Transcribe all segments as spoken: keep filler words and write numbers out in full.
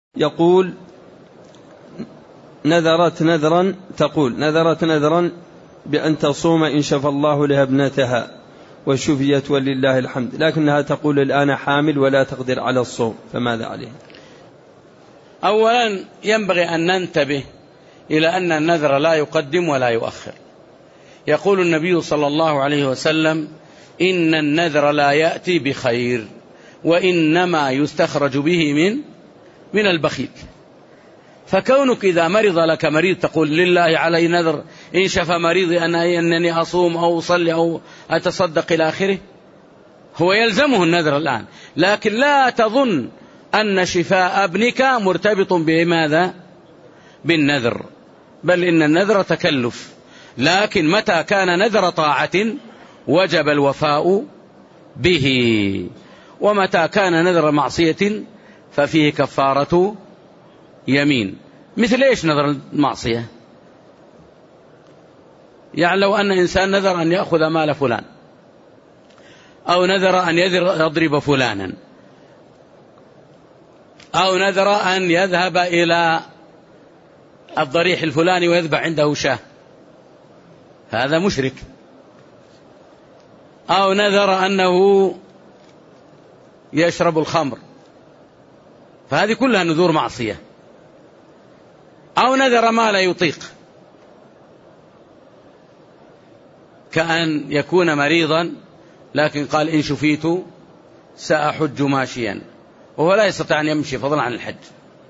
يقول نذرت نذرا تقول نذرت نذرا بأن تصوم إن شفى الله لها ابنتها وشفيت ولله الحمد، لكنها تقول الآن حامل ولا تقدر على الصوم، فماذا عليه؟ أولا ينبغي أن ننتبه إلى أن النذر لا يقدم ولا يؤخر. يقول النبي صلى الله عليه وسلم: إن النذر لا يأتي بخير وإنما يستخرج به من من البخيل. فكونك إذا مرض لك مريض تقول لله علي نذر إن شفى مريضي أنني أصوم أو أصلي أو أتصدق إلى آخره، هو يلزمه النذر الآن، لكن لا تظن أن شفاء ابنك مرتبط بماذا؟ بالنذر، بل إن النذر تكلف، لكن متى كان نذر طاعة وجب الوفاء به، ومتى كان نذر معصية ففيه كفارة يمين. مثل إيش نذر المعصية؟ يعني لو أن إنسان نذر أن يأخذ مال فلان، أو نذر أن يضرب فلانا، أو نذر أن يذهب إلى الضريح الفلاني ويذبح عنده شاه، هذا مشرك. أو نذر أنه يشرب الخمر، فهذه كلها نذور معصية. أو نذر ما لا يطيق، كأن يكون مريضا لكن قال إن شفيت سأحج ماشيا، وهو لا يستطيع أن يمشي فضلا عن الحج.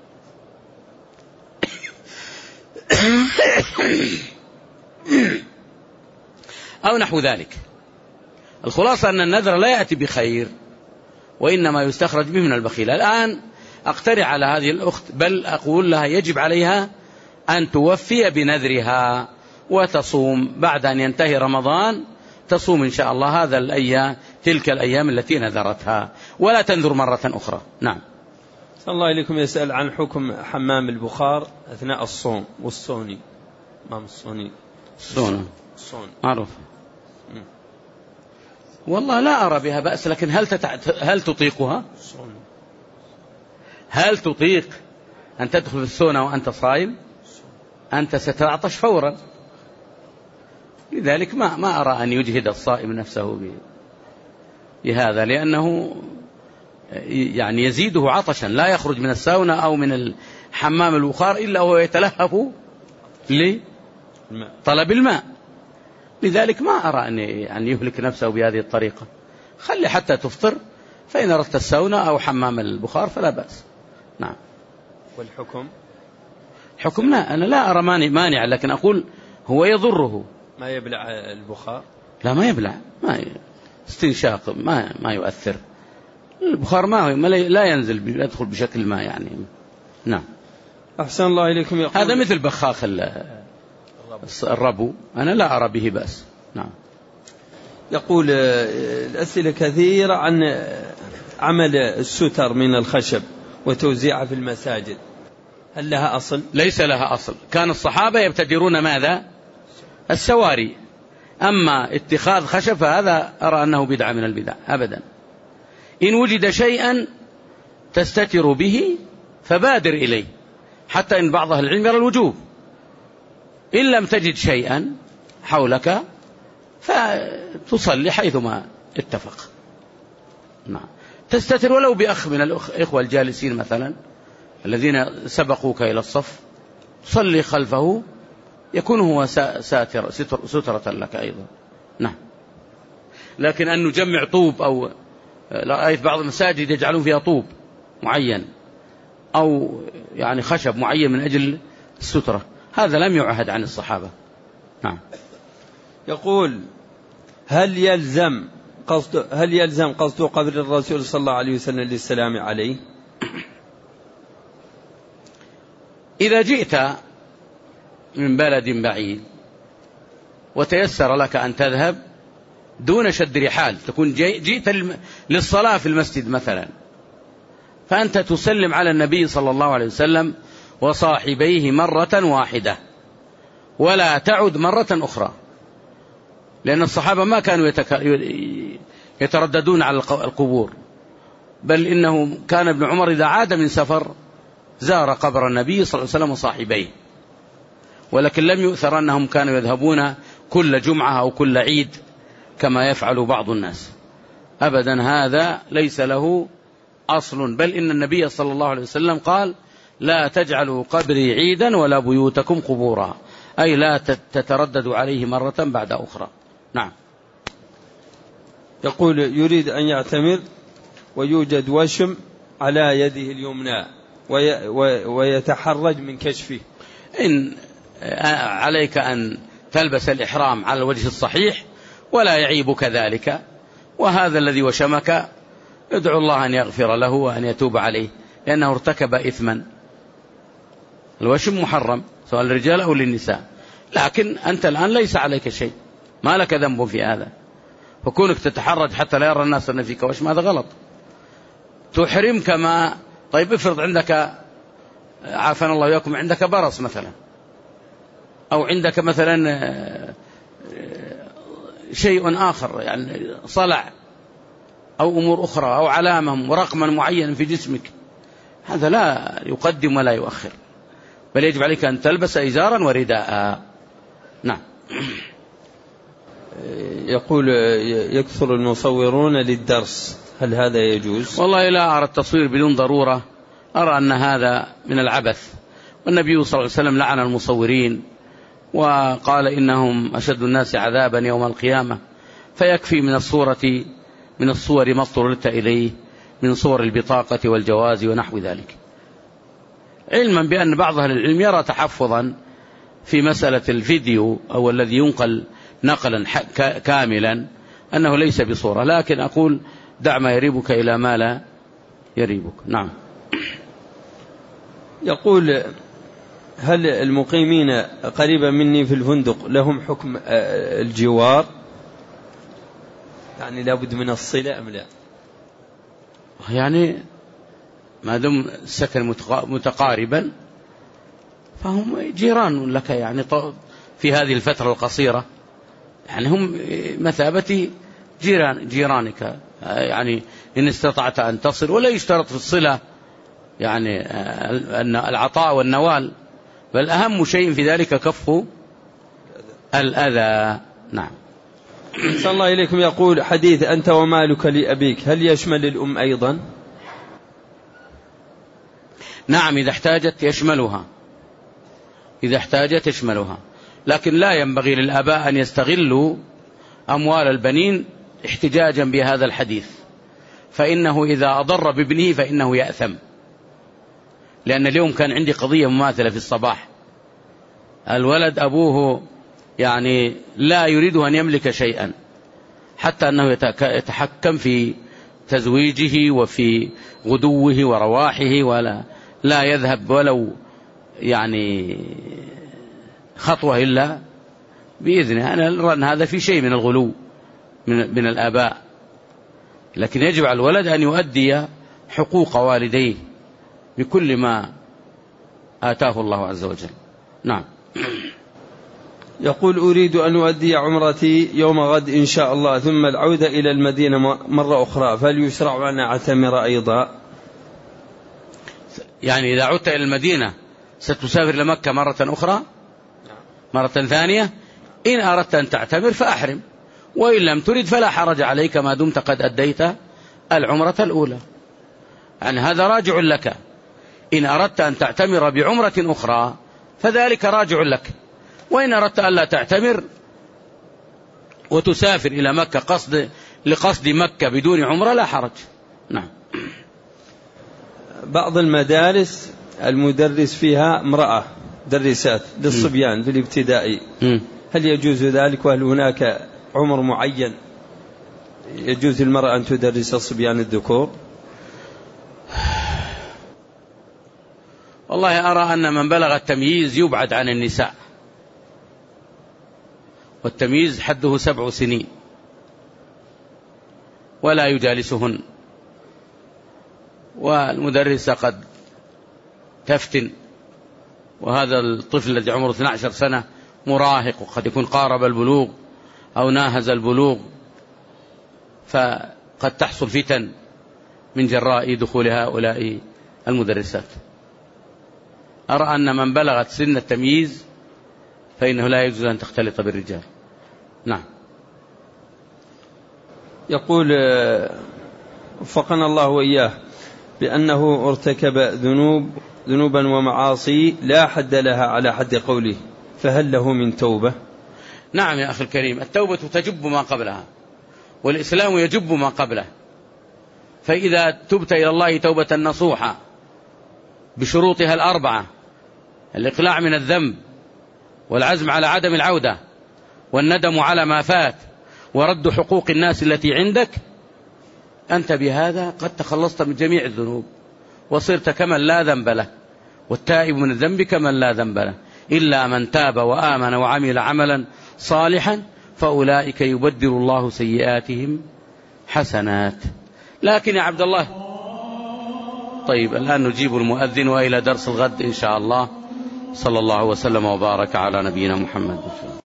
أو نحو ذلك. الخلاصة أن النذر لا يأتي بخير وإنما يستخرج به من البخيل. الآن أقترح على هذه الأخت، بل أقول لها يجب عليها أن توفي بنذرها وتصوم بعد أن ينتهي رمضان، تصوم إن شاء الله هذا الأيام تلك الأيام التي نذرتها، ولا تنذر مرة أخرى. نعم. صلى الله عليكم. يسأل عن حكم حمام البخار أثناء الصوم والصوني. مام الصوني الصون معروف. والله لا أرى بها بأس، لكن هل تتع... هل تطيقها؟ هل تطيق أن تدخل في السونة وأنت صائم؟ أنت ستعطش فورا، لذلك ما ما أرى أن يجهد الصائم نفسه بهذا، لأنه يعني يزيده عطشا، لا يخرج من الساونا أو من الحمام البخار إلا وهو يتلهف لطلب الماء، لذلك ما أرى أن يهلك نفسه بهذه الطريقة. خلي حتى تفطر، فإن أردت الساونا أو حمام البخار فلا بأس. نعم. والحكم؟ حكم لا، أنا لا أرى مانع، لكن أقول هو يضره. ما يبلع البخار؟ لا ما يبلع، ما استنشاق ما ما يؤثر. البخار ما هو لا ينزل، يدخل بشكل ما يعني. نعم. أحسن الله إليكم. هذا مثل بخاخ الربو، أنا لا أرى به بأس. نعم. يقول الأسئلة كثيرة عن عمل الستر من الخشب وتوزيعها في المساجد، هل لها أصل؟ ليس لها أصل. كان الصحابة يبتدرون ماذا؟ السواري. أما اتخاذ خشب فهذا أرى أنه بدعة من البدع أبدا. إن وجد شيئا تستتر به فبادر إليه، حتى إن بعض أهل العلم يرى الوجوب. إن لم تجد شيئا حولك فتصلي حيثما اتفق. نعم. تستتر ولو بأخ من الإخوة الجالسين مثلا الذين سبقوك إلى الصف، تصلي خلفه، يكون هو ساتر سترة لك أيضا. نعم. لكن أن نجمع طوب، أو رأيت بعض المساجد يجعلون فيها طوب معين أو يعني خشب معين من أجل السترة، هذا لم يعهد عن الصحابة. نعم. يقول هل يلزم قصد هل يلزم قصد قبر الرسول صلى الله عليه وسلم للسلام عليه؟ إذا جئت من بلد بعيد وتيسر لك أن تذهب دون شد رحال، تكون جئت للصلاة في المسجد مثلا، فأنت تسلم على النبي صلى الله عليه وسلم وصاحبيه مرة واحدة، ولا تعد مرة أخرى، لأن الصحابة ما كانوا يترددون على القبور، بل إنه كان ابن عمر إذا عاد من سفر زار قبر النبي صلى الله عليه وسلم وصاحبيه، ولكن لم يؤثر أنهم كانوا يذهبون كل جمعة أو كل عيد كما يفعل بعض الناس أبدا، هذا ليس له أصل، بل إن النبي صلى الله عليه وسلم قال لا تجعلوا قبري عيدا ولا بيوتكم قبورا، أي لا تترددوا عليه مرة بعد أخرى. نعم. يقول يريد أن يعتمر ويوجد وشم على يده اليمنى ويتحرج من كشفه، إن عليك أن تلبس الإحرام على الوجه الصحيح ولا يعيبك ذلك، وهذا الذي وشمك ادعو الله أن يغفر له وأن يتوب عليه، لأنه ارتكب إثما. الوشم محرم سواء للرجال أو للنساء، لكن أنت الآن ليس عليك شيء، ما لك ذنب في هذا، فكونك تتحرج حتى لا يرى الناس أن فيك وشم هذا غلط. تحرم كما طيب افرض عندك عافانا الله وإياكم عندك برص مثلا، أو عندك مثلا شيء آخر يعني صلع أو أمور أخرى أو علامة ورقما معين في جسمك، هذا لا يقدم ولا يؤخر، بل يجب عليك أن تلبس إزارا ورداء. نعم. يقول يكثر المصورون للدرس، هل هذا يجوز؟ والله لا أرى التصوير بدون ضرورة، أرى أن هذا من العبث، والنبي صلى الله عليه وسلم لعن المصورين وقال إنهم أشد الناس عذابا يوم القيامة، فيكفي من الصورة من الصور ما اضطررت إليه من صور البطاقة والجواز ونحو ذلك، علما بأن بعض أهل العلم يرى تحفظا في مسألة الفيديو أو الذي ينقل نقلا كاملا أنه ليس بصورة، لكن أقول دع ما يريبك إلى ما لا يريبك. نعم. يقول هل المقيمين قريبا مني في الفندق لهم حكم الجوار، يعني لابد من الصلة أم لا؟ يعني ما دام السكن متقاربا فهم جيران لك، يعني في هذه الفترة القصيرة يعني هم مثابة جيران جيرانك، يعني إن استطعت أن تصل، ولا يشترط في الصلة يعني أن العطاء والنوال، بل أهم شيء في ذلك كف الأذى. نعم. صلى الله إليكم. يقول حديث أنت ومالك لأبيك هل يشمل الأم أيضا؟ نعم، إذا احتاجت يشملها، إذا احتاجت يشملها، لكن لا ينبغي للآباء أن يستغلوا أموال البنين احتجاجا بهذا الحديث، فإنه إذا أضر بابنه فإنه يأثم. لأن اليوم كان عندي قضية مماثلة في الصباح، الولد أبوه يعني لا يريد أن يملك شيئا، حتى أنه يتحكم في تزويجه وفي غدوه ورواحه، ولا لا يذهب ولو يعني خطوة إلا بإذنه. أنا أرى أن هذا في شيء من الغلو من, من الآباء، لكن يجب على الولد أن يؤدي حقوق والديه بكل ما آتاه الله عز وجل. نعم. يقول أريد أن أؤدي عمرتي يوم غد إن شاء الله، ثم العودة إلى المدينة مرة أخرى، فهل يشرع أن أعتمر أيضا؟ يعني إذا عدت إلى المدينة ستسافر لمكة مرة أخرى مرة ثانية؟ إن أردت أن تعتمر فأحرم، وإن لم ترد فلا حرج عليك ما دمت قد أديت العمرة الأولى، يعني هذا راجع لك. إن أردت أن تعتمر بعمرة أخرى فذلك راجع لك، وإن أردت أن لا تعتمر وتسافر إلى مكة قصد لقصد مكة بدون عمرة لا حرج. نعم. بعض المدارس المدرس فيها امرأة درسات للصبيان في الابتدائي، هل يجوز ذلك؟ وهل هناك عمر معين يجوز المرأة أن تدرس الصبيان الذكور؟ والله أرى أن من بلغ التمييز يبعد عن النساء، والتمييز حده سبع سنين، ولا يجالسهن، والمدرسة قد تفتن، وهذا الطفل الذي عمره اثنتي عشرة سنة مراهق، وقد يكون قارب البلوغ أو ناهز البلوغ، فقد تحصل فتن من جراء دخول هؤلاء المدرسات. أرى أن من بلغت سن التمييز فإنه لا يجوز أن تختلط بالرجال. نعم. يقول وفقنا الله وإياه بأنه ارتكب ذنوب ذنوبا ومعاصي لا حد لها على حد قوله، فهل له من توبة؟ نعم يا أخي الكريم، التوبة تجب ما قبلها، والإسلام يجب ما قبله. فإذا تبت إلى الله توبة نصوحة بشروطها الأربعة: الإقلاع من الذنب، والعزم على عدم العودة، والندم على ما فات، ورد حقوق الناس التي عندك، أنت بهذا قد تخلصت من جميع الذنوب وصرت كمن لا ذنب له، والتائب من الذنب كمن لا ذنب له، إلا من تاب وآمن وعمل عملا صالحا فأولئك يبدل الله سيئاتهم حسنات. لكن يا عبد الله، طيب الآن نجيب المؤذن، وإلى درس الغد إن شاء الله. صلى الله وسلم وبارك على نبينا محمد.